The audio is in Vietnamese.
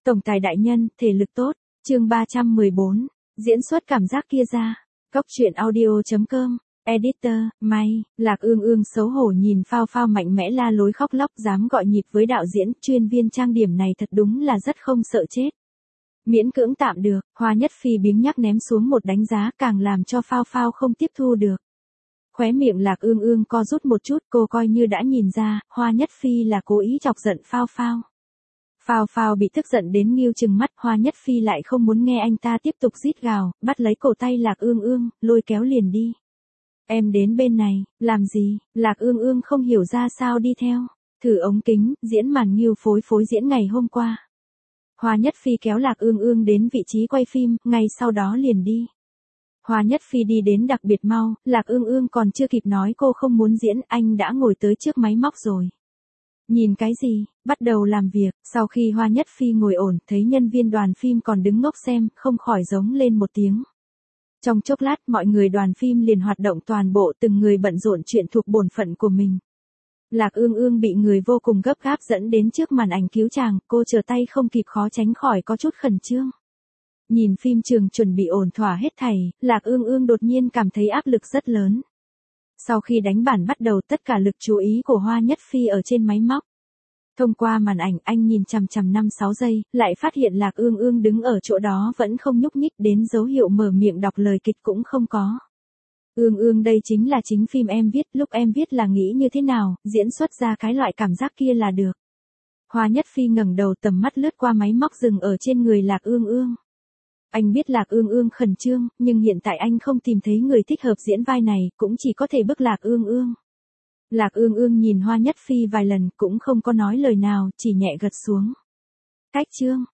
Tổng tài đại nhân, thể lực tốt. Chương 314. Diễn xuất cảm giác kia ra. Cốc truyện audio.com. Editor, May. Lạc Ương Ương xấu hổ nhìn Phao Phao mạnh mẽ la lối khóc lóc dám gọi nhịp với đạo diễn, chuyên viên trang điểm này thật đúng là rất không sợ chết. Miễn cưỡng tạm được, Hoa Nhất Phi biếng nhác ném xuống một đánh giá càng làm cho Phao Phao không tiếp thu được. Khóe miệng Lạc Ương Ương co rút một chút, cô coi như đã nhìn ra, Hoa Nhất Phi là cố ý chọc giận Phao Phao. Phao Phao bị tức giận đến nghiêu chừng mắt, Hoa Nhất Phi lại không muốn nghe anh ta tiếp tục rít gào, bắt lấy cổ tay Lạc Ương Ương, lôi kéo liền đi. Em đến bên này, làm gì? Lạc Ương Ương không hiểu ra sao đi theo. Thử ống kính, diễn màn nghiêu phối diễn ngày hôm qua. Hoa Nhất Phi kéo Lạc Ương Ương đến vị trí quay phim, ngay sau đó liền đi. Hoa Nhất Phi đi đến đặc biệt mau, Lạc Ương Ương còn chưa kịp nói cô không muốn diễn, anh đã ngồi tới trước máy móc rồi. Nhìn cái gì, bắt đầu làm việc, sau khi Hoa Nhất Phi ngồi ổn, thấy nhân viên đoàn phim còn đứng ngốc xem, không khỏi giống lên một tiếng. Trong chốc lát, mọi người đoàn phim liền hoạt động toàn bộ, từng người bận rộn chuyện thuộc bổn phận của mình. Lạc Ương Ương bị người vô cùng gấp gáp dẫn đến trước màn ảnh cứu chàng, cô trở tay không kịp khó tránh khỏi có chút khẩn trương. Nhìn phim trường chuẩn bị ổn thỏa hết thảy, Lạc Ương Ương đột nhiên cảm thấy áp lực rất lớn. Sau khi đánh bản bắt đầu, tất cả lực chú ý của Hoa Nhất Phi ở trên máy móc. Thông qua màn ảnh, anh nhìn chằm chằm 5-6 giây, lại phát hiện Lạc Ương Ương đứng ở chỗ đó vẫn không nhúc nhích, đến dấu hiệu mở miệng đọc lời kịch cũng không có. Ương Ương, đây chính là chính phim em viết, lúc em viết là nghĩ như thế nào, diễn xuất ra cái loại cảm giác kia là được. Hoa Nhất Phi ngẩng đầu, tầm mắt lướt qua máy móc dừng ở trên người Lạc Ương Ương. Anh biết Lạc Ương Ương khẩn trương, nhưng hiện tại anh không tìm thấy người thích hợp diễn vai này, cũng chỉ có thể bức Lạc Ương Ương. Lạc Ương Ương nhìn Hoa Nhất Phi vài lần, cũng không có nói lời nào, chỉ nhẹ gật xuống. Cách chương.